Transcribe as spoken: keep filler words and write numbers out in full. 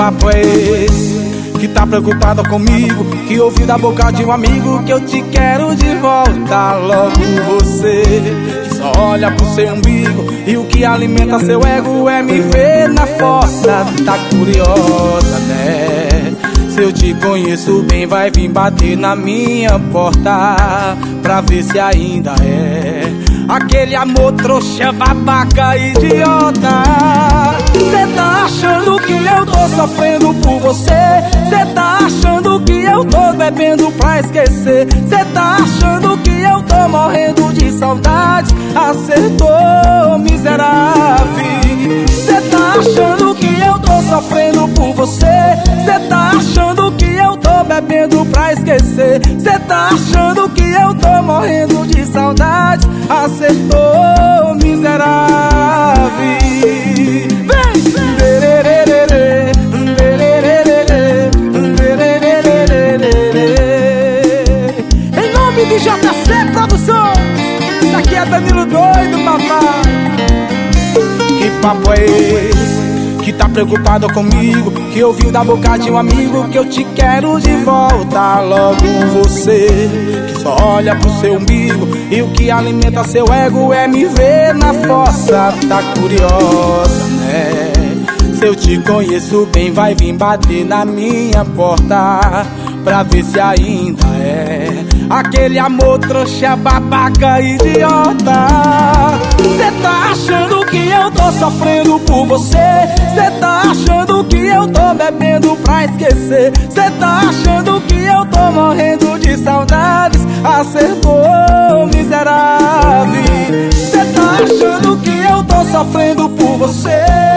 papo é esse? Que tá preocupado comigo, que ouviu da boca de um amigo que eu te quero de volta. Logo você, que só olha pro seu umbigo, e o que alimenta seu ego é me ver na fossa. Tá curiosa, né? Se eu te conheço bem, vai vir bater na minha porta pra ver se ainda é aquele amor trouxa, babaca, idiota. Cê tá achando que eu tô sofrendo por você? Cê tá achando que eu tô bebendo pra esquecer? Cê tá achando que eu tô morrendo de saudades? Acertou, miserável. Cê tá achando que eu tô sofrendo por você? Cê tá achando que eu tô bebendo pra esquecer? Cê tá achando que eu tô morrendo de saudades? Acertou, miserável. Vem! Em nome de J C Produções, isso aqui é Danilo Doido, papai. Que papo é esse? Que tá preocupado comigo, que ouviu da boca de um amigo que eu te quero de volta. Logo você, que só olha pro seu umbigo, e o que alimenta seu ego é me ver na fossa. Tá curiosa, né? Se eu te conheço bem, vai vir bater na minha porta pra ver se ainda é aquele amor trouxa, babaca, idiota. Cê tá achando que eu tô sofrendo por você? Cê tá achando que eu tô bebendo pra esquecer? Cê tá achando que eu tô morrendo de saudades? Acertou, miserável. Cê tá achando que eu tô sofrendo por você?